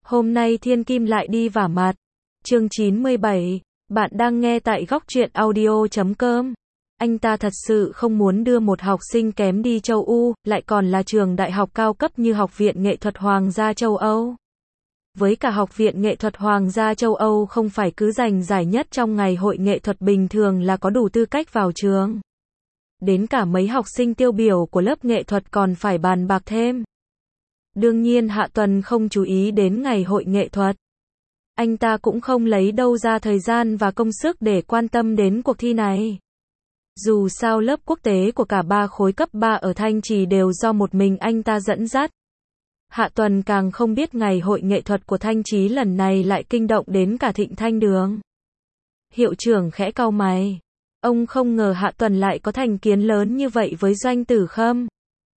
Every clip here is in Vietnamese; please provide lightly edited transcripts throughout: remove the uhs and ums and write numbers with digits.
Hôm nay Thiên Kim lại đi vả mặt. Chương 97, bạn đang nghe tại góc truyện audio.com. Anh ta thật sự không muốn đưa một học sinh kém đi châu Âu, lại còn là trường đại học cao cấp như Học viện Nghệ thuật Hoàng gia châu Âu. Với cả Học viện Nghệ thuật Hoàng gia châu Âu không phải cứ giành giải nhất trong ngày hội nghệ thuật bình thường là có đủ tư cách vào trường. Đến cả mấy học sinh tiêu biểu của lớp nghệ thuật còn phải bàn bạc thêm. Đương nhiên Hạ Tuần không chú ý đến ngày hội nghệ thuật. Anh ta cũng không lấy đâu ra thời gian và công sức để quan tâm đến cuộc thi này. Dù sao lớp quốc tế của cả 3 khối cấp 3 ở Thanh Trì đều do một mình anh ta dẫn dắt. Hạ Tuần càng không biết ngày hội nghệ thuật của Thanh Trì lần này lại kinh động đến cả Thịnh Thanh Đường. Hiệu trưởng khẽ cau mày. Ông không ngờ Hạ Tuần lại có thành kiến lớn như vậy với Doanh Tử Khâm.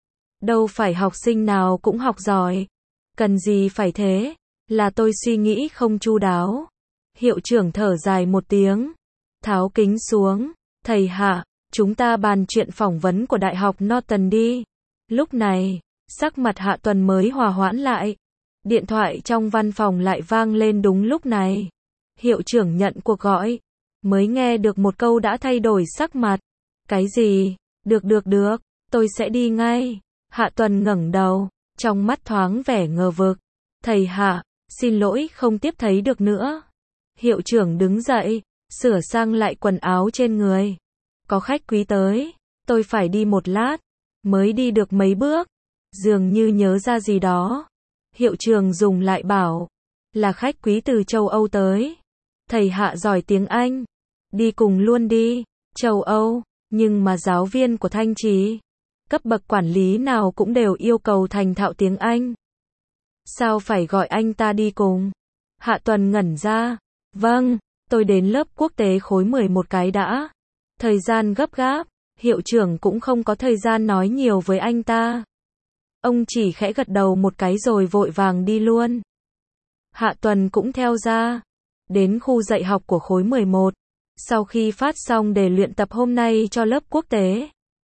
Đâu phải học sinh nào cũng học giỏi. Cần gì phải thế? Là tôi suy nghĩ không chu đáo. Hiệu trưởng thở dài một tiếng. Tháo kính xuống. Thầy Hạ, chúng ta bàn chuyện phỏng vấn của Đại học Norton đi. Lúc này, sắc mặt Hạ Tuần mới hòa hoãn lại. Điện thoại trong văn phòng lại vang lên đúng lúc này. Hiệu trưởng nhận cuộc gọi. Mới nghe được một câu đã thay đổi sắc mặt. Cái gì? Được, tôi sẽ đi ngay. Hạ Tuần ngẩng đầu, trong mắt thoáng vẻ ngờ vực. Thầy Hạ, xin lỗi không tiếp thấy được nữa. Hiệu trưởng đứng dậy, sửa sang lại quần áo trên người. Có khách quý tới, tôi phải đi một lát. Mới đi được mấy bước, dường như nhớ ra gì đó. Hiệu trưởng dùng lại bảo, là khách quý từ châu Âu tới. Thầy Hạ giỏi tiếng Anh, đi cùng luôn đi. Châu Âu, nhưng mà giáo viên của Thanh Trì, cấp bậc quản lý nào cũng đều yêu cầu thành thạo tiếng Anh. Sao phải gọi anh ta đi cùng? Hạ Tuần ngẩn ra. Vâng, tôi đến lớp quốc tế khối 11 cái đã. Thời gian gấp gáp, hiệu trưởng cũng không có thời gian nói nhiều với anh ta. Ông chỉ khẽ gật đầu một cái rồi vội vàng đi luôn. Hạ Tuần cũng theo ra. Đến khu dạy học của khối 11. Sau khi phát xong đề luyện tập hôm nay cho lớp quốc tế,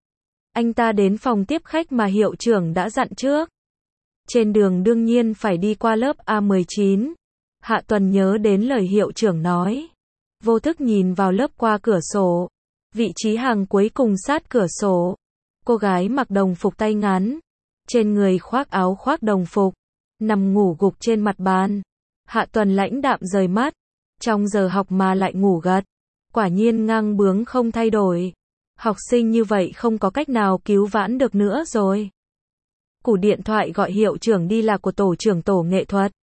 anh ta đến phòng tiếp khách mà hiệu trưởng đã dặn trước. Trên đường đương nhiên phải đi qua lớp A19. Hạ Tuần nhớ đến lời hiệu trưởng nói. Vô thức nhìn vào lớp qua cửa sổ. Vị trí hàng cuối cùng sát cửa sổ. Cô gái mặc đồng phục tay ngắn. Trên người khoác áo khoác đồng phục. Nằm ngủ gục trên mặt bàn. Hạ Tuần lãnh đạm rời mắt. Trong giờ học mà lại ngủ gật. Quả nhiên ngang bướng không thay đổi. Học sinh như vậy không có cách nào cứu vãn được nữa rồi. Cú điện thoại gọi hiệu trưởng đi là của tổ trưởng tổ nghệ thuật.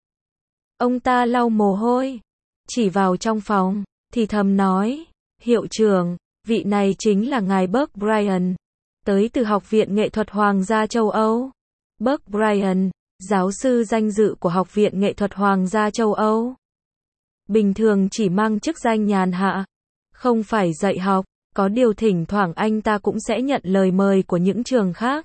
Ông ta lau mồ hôi, chỉ vào trong phòng, thì thầm nói, hiệu trưởng, vị này chính là ngài Burke Bryan, tới từ Học viện Nghệ thuật Hoàng gia châu Âu. Burke Bryan, giáo sư danh dự của Học viện Nghệ thuật Hoàng gia châu Âu. Bình thường chỉ mang chức danh nhàn hạ, không phải dạy học, có điều thỉnh thoảng anh ta cũng sẽ nhận lời mời của những trường khác.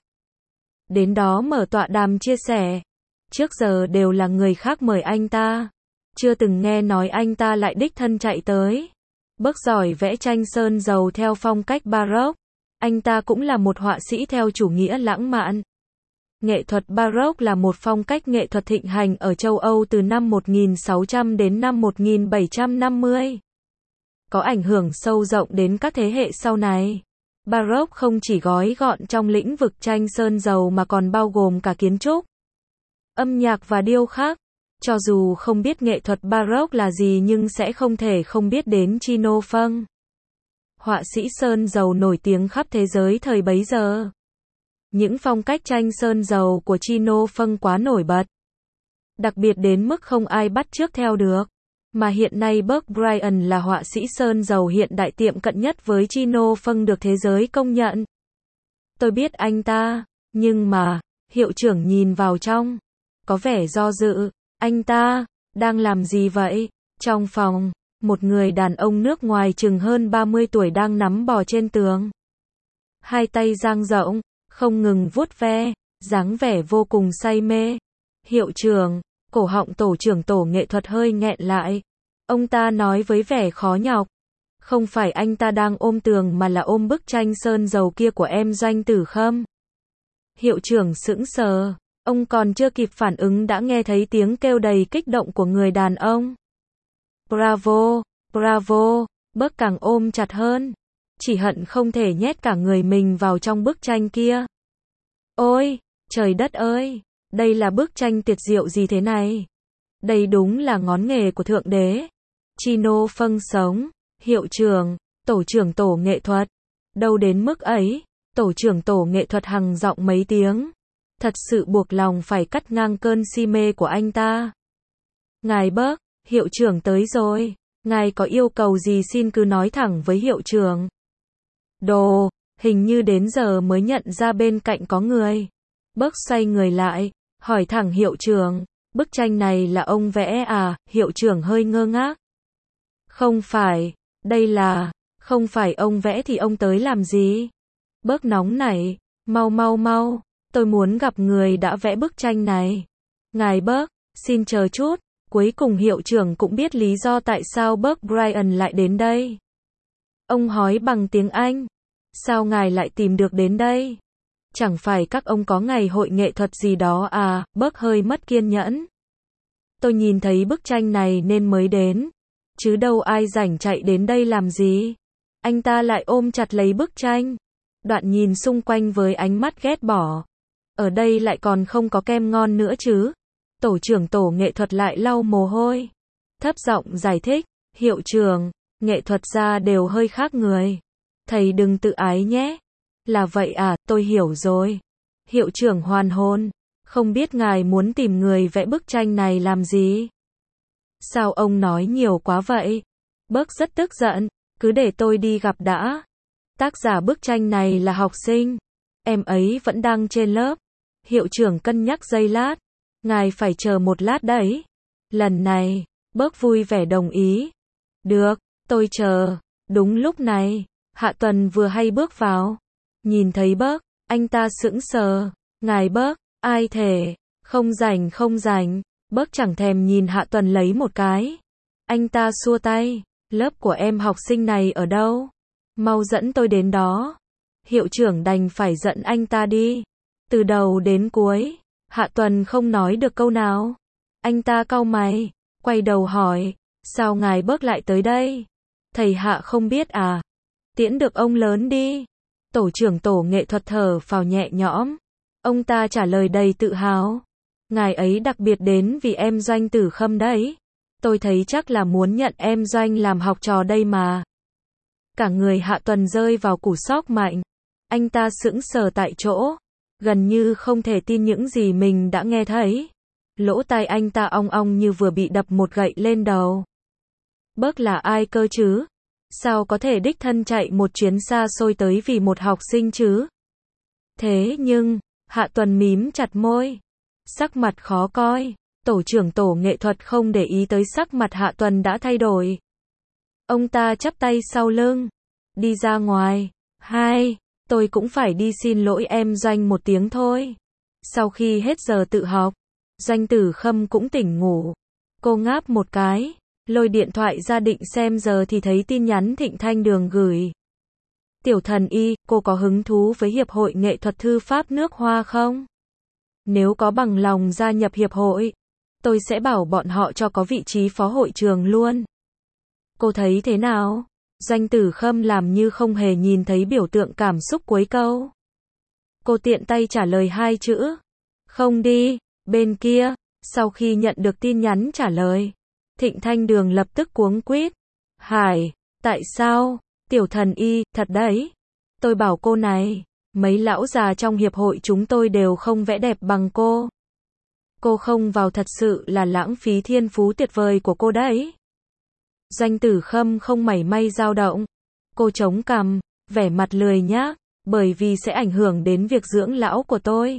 Đến đó mở tọa đàm chia sẻ. Trước giờ đều là người khác mời anh ta. Chưa từng nghe nói anh ta lại đích thân chạy tới. Burke giỏi vẽ tranh sơn dầu theo phong cách Baroque. Anh ta cũng là một họa sĩ theo chủ nghĩa lãng mạn. Nghệ thuật Baroque là một phong cách nghệ thuật thịnh hành ở châu Âu từ năm 1600 đến năm 1750. Có ảnh hưởng sâu rộng đến các thế hệ sau này. Baroque không chỉ gói gọn trong lĩnh vực tranh sơn dầu mà còn bao gồm cả kiến trúc, âm nhạc và điêu khắc. Cho dù không biết nghệ thuật Baroque là gì nhưng sẽ không thể không biết đến Chino Fung, họa sĩ sơn dầu nổi tiếng khắp thế giới thời bấy giờ. Những phong cách tranh sơn dầu của Chino Fung quá nổi bật, đặc biệt đến mức không ai bắt chước theo được. Mà hiện nay Burke Bryan là họa sĩ sơn dầu hiện đại tiệm cận nhất với Chino Fung được thế giới công nhận. Tôi biết anh ta, nhưng mà, hiệu trưởng nhìn vào trong, có vẻ do dự. Anh ta, đang làm gì vậy? Trong phòng, một người đàn ông nước ngoài chừng hơn 30 tuổi đang nắm bò trên tường. Hai tay dang rộng, không ngừng vuốt ve, dáng vẻ vô cùng say mê. Hiệu trưởng, cổ họng tổ trưởng tổ nghệ thuật hơi nghẹn lại. Ông ta nói với vẻ khó nhọc. Không phải anh ta đang ôm tường mà là ôm bức tranh sơn dầu kia của em Doanh Tử Khâm. Hiệu trưởng sững sờ. Ông còn chưa kịp phản ứng đã nghe thấy tiếng kêu đầy kích động của người đàn ông. Bravo, bravo, Buck càng ôm chặt hơn. Chỉ hận không thể nhét cả người mình vào trong bức tranh kia. Ôi, trời đất ơi, đây là bức tranh tuyệt diệu gì thế này? Đây đúng là ngón nghề của Thượng Đế. Chino phâng sống, hiệu trưởng, tổ trưởng tổ nghệ thuật. Đâu đến mức ấy, tổ trưởng tổ nghệ thuật hằng giọng mấy tiếng. Thật sự buộc lòng phải cắt ngang cơn si mê của anh ta. Ngài Buck, hiệu trưởng tới rồi. Ngài có yêu cầu gì xin cứ nói thẳng với hiệu trưởng. Đồ, hình như đến giờ mới nhận ra bên cạnh có người. Buck xoay người lại, hỏi thẳng hiệu trưởng, bức tranh này là ông vẽ à? Hiệu trưởng hơi ngơ ngác. Không phải, đây là, không phải ông vẽ thì ông tới làm gì? Buck nóng nảy, mau mau mau, tôi muốn gặp người đã vẽ bức tranh này. Ngài Buck, xin chờ chút. Cuối cùng hiệu trưởng cũng biết lý do tại sao Buck Bryan lại đến đây. Ông hỏi bằng tiếng Anh. Sao ngài lại tìm được đến đây? Chẳng phải các ông có ngày hội nghệ thuật gì đó à? Buck hơi mất kiên nhẫn. Tôi nhìn thấy bức tranh này nên mới đến. Chứ đâu ai rảnh chạy đến đây làm gì? Anh ta lại ôm chặt lấy bức tranh. Đoạn nhìn xung quanh với ánh mắt ghét bỏ. Ở đây lại còn không có kem ngon nữa chứ? Tổ trưởng tổ nghệ thuật lại lau mồ hôi. Thấp giọng giải thích, hiệu trưởng, nghệ thuật gia đều hơi khác người. Thầy đừng tự ái nhé. Là vậy à, tôi hiểu rồi. Hiệu trưởng hoàn hồn, không biết ngài muốn tìm người vẽ bức tranh này làm gì? Sao ông nói nhiều quá vậy? Buck rất tức giận, cứ để tôi đi gặp đã. Tác giả bức tranh này là học sinh. Em ấy vẫn đang trên lớp. Hiệu trưởng cân nhắc giây lát. Ngài phải chờ một lát đấy. Lần này, Buck vui vẻ đồng ý. Được, tôi chờ. Đúng lúc này, Hạ Tuần vừa hay bước vào. Nhìn thấy Buck, anh ta sững sờ. Ngài Buck, ai thể? Không rảnh không rảnh. Buck chẳng thèm nhìn Hạ Tuần lấy một cái. Anh ta xua tay. Lớp của em học sinh này ở đâu? Mau dẫn tôi đến đó. Hiệu trưởng đành phải dẫn anh ta đi. Từ đầu đến cuối, Hạ Tuần không nói được câu nào. Anh ta cau mày, quay đầu hỏi, sao ngài Buck lại tới đây? Thầy Hạ không biết à? Tiễn được ông lớn đi. Tổ trưởng tổ nghệ thuật thở phào nhẹ nhõm. Ông ta trả lời đầy tự hào. Ngài ấy đặc biệt đến vì em Doanh Tử Khâm đấy. Tôi thấy chắc là muốn nhận em Doanh làm học trò đây mà. Cả người Hạ Tuần rơi vào cú sốc mạnh. Anh ta sững sờ tại chỗ. Gần như không thể tin những gì mình đã nghe thấy. Lỗ tai anh ta ong ong như vừa bị đập một gậy lên đầu. Buck là ai cơ chứ? Sao có thể đích thân chạy một chuyến xa xôi tới vì một học sinh chứ? Thế nhưng, Hạ Tuần mím chặt môi. Sắc mặt khó coi. Tổ trưởng tổ nghệ thuật không để ý tới sắc mặt Hạ Tuần đã thay đổi. Ông ta chắp tay sau lưng. Đi ra ngoài. Hai. Tôi cũng phải đi xin lỗi em Doanh một tiếng thôi. Sau khi hết giờ tự học, Doanh Tử Khâm cũng tỉnh ngủ. Cô ngáp một cái, lôi điện thoại ra định xem giờ thì thấy tin nhắn Thịnh Thanh Đường gửi. Tiểu thần y, cô có hứng thú với Hiệp hội Nghệ thuật Thư pháp nước Hoa không? Nếu có bằng lòng gia nhập hiệp hội, tôi sẽ bảo bọn họ cho có vị trí phó hội trường luôn. Cô thấy thế nào? Doanh Tử Khâm làm như không hề nhìn thấy biểu tượng cảm xúc cuối câu. Cô tiện tay trả lời hai chữ. Không đi. Bên kia, sau khi nhận được tin nhắn trả lời, Thịnh Thanh Đường lập tức cuống quýt. Hải, tại sao? Tiểu thần y, thật đấy. Tôi bảo cô này, mấy lão già trong hiệp hội chúng tôi đều không vẽ đẹp bằng cô. Cô không vào thật sự là lãng phí thiên phú tuyệt vời của cô đấy. Doanh Tử Khâm không mảy may dao động. Cô chống cằm, vẻ mặt lười nhác, bởi vì sẽ ảnh hưởng đến việc dưỡng lão của tôi.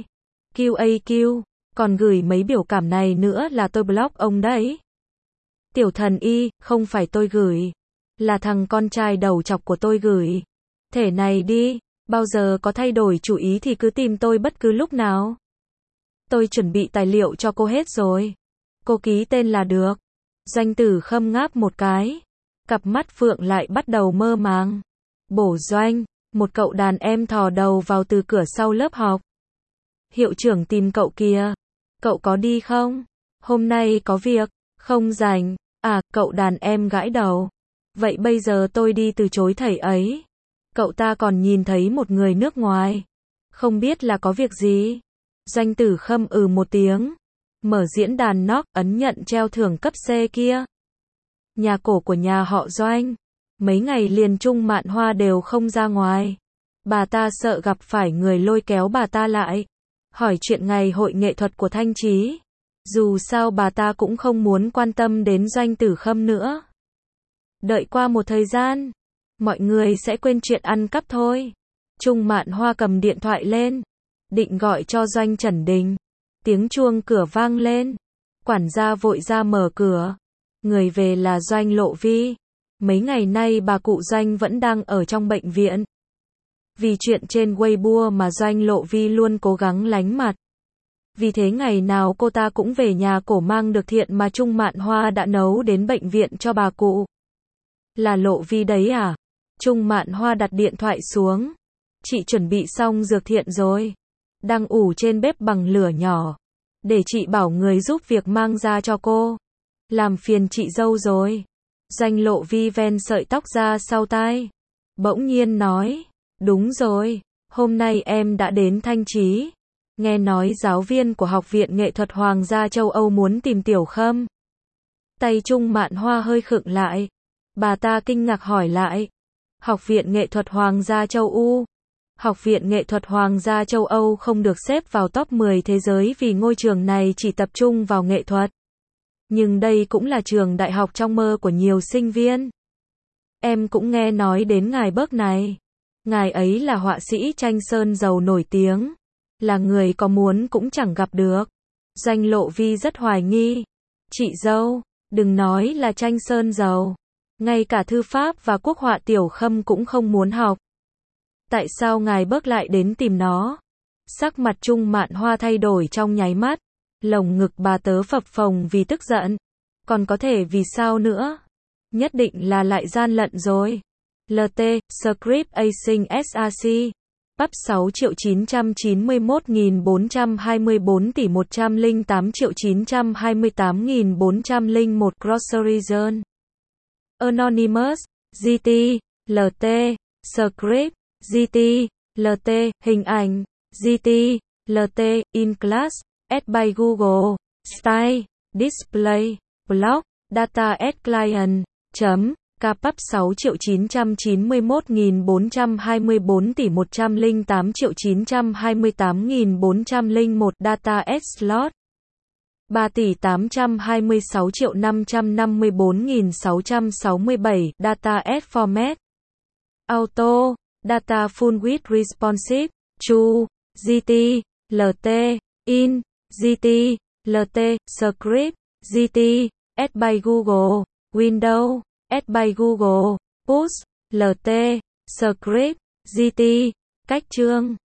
QAQ, còn gửi mấy biểu cảm này nữa là tôi block ông đấy. Tiểu thần y, không phải tôi gửi. Là thằng con trai đầu chọc của tôi gửi. Thể này đi, bao giờ có thay đổi chủ ý thì cứ tìm tôi bất cứ lúc nào. Tôi chuẩn bị tài liệu cho cô hết rồi. Cô ký tên là được. Doanh Tử Khâm ngáp một cái. Cặp mắt phượng lại bắt đầu mơ màng. Bổ Doanh, một cậu đàn em thò đầu vào từ cửa sau lớp học. Hiệu trưởng tìm cậu kìa. cậu có đi không? Hôm nay có việc, không rảnh. À, cậu đàn em gãi đầu. Vậy bây giờ tôi đi từ chối thầy ấy. Cậu ta còn nhìn thấy một người nước ngoài. Không biết là có việc gì. Doanh Tử Khâm một tiếng. Mở diễn đàn knock, ấn nhận treo thưởng cấp C kia. Nhà cổ của nhà họ Doanh. Mấy ngày liền Trung Mạn Hoa đều không ra ngoài. Bà ta sợ gặp phải người lôi kéo bà ta lại. Hỏi chuyện ngày hội nghệ thuật của Thanh Chí. Dù sao bà ta cũng không muốn quan tâm đến Doanh Tử Khâm nữa. Đợi qua một thời gian, mọi người sẽ quên chuyện ăn cắp thôi. Trung Mạn Hoa cầm điện thoại lên, định gọi cho Doanh Trần Đình. Tiếng chuông cửa vang lên. Quản gia vội ra mở cửa. Người về là Doanh Lộ Vi. Mấy ngày nay bà cụ Doanh vẫn đang ở trong bệnh viện. Vì chuyện trên Weibo mà Doanh Lộ Vi luôn cố gắng lánh mặt. Vì thế ngày nào cô ta cũng về nhà cổ mang được thiện mà Trung Mạn Hoa đã nấu đến bệnh viện cho bà cụ. Là Lộ Vi đấy à? Trung Mạn Hoa đặt điện thoại xuống. Chị chuẩn bị xong dược thiện rồi. Đang ủ trên bếp bằng lửa nhỏ. Để chị bảo người giúp việc mang ra cho cô. Làm phiền chị dâu rồi. Doanh Lộ Vi ven sợi tóc ra sau tai. Bỗng nhiên nói. Đúng rồi. Hôm nay em đã đến Thanh Chí. Nghe nói giáo viên của Học viện Nghệ thuật Hoàng gia châu Âu muốn tìm Tiểu Khâm. Tay Trung Mạn Hoa hơi khựng lại. Bà ta kinh ngạc hỏi lại. Học viện Nghệ thuật Hoàng gia châu Âu. Học viện Nghệ thuật Hoàng gia châu Âu không được xếp vào top 10 thế giới vì ngôi trường này chỉ tập trung vào nghệ thuật. Nhưng đây cũng là trường đại học trong mơ của nhiều sinh viên. Em cũng nghe nói đến ngài Bớc này. Ngài ấy là họa sĩ tranh sơn dầu nổi tiếng. Là người có muốn cũng chẳng gặp được. Doanh Lộ Vi rất hoài nghi. Chị dâu, đừng nói là tranh sơn dầu. Ngay cả thư pháp và quốc họa Tiểu Khâm cũng không muốn học. Tại sao ngài Bớc lại đến tìm nó? Sắc mặt Trung Mạn Hoa thay đổi trong nháy mắt. Lồng ngực bà tớ phập phồng vì tức giận. Còn có thể vì sao nữa? Nhất định là lại gian lận rồi. LT, Script Async SRC. Pub 6.991.424 tỷ 108.928.401 Grocery Zone. Anonymous, GT, LT, Script, GT, LT, hình ảnh, GT, LT, in class, S by Google, Style, Display, Block, Data as Client, Kpub 6.991.424 tỷ 108.928.401 Data as Slot. 3.826.554.667 Data as Format. Auto, Data Full with Responsive, True, GT, LT, In, GT, LT, Script, GT, S by Google, Windows, S by Google, Push, LT, Script, GT, cách chương.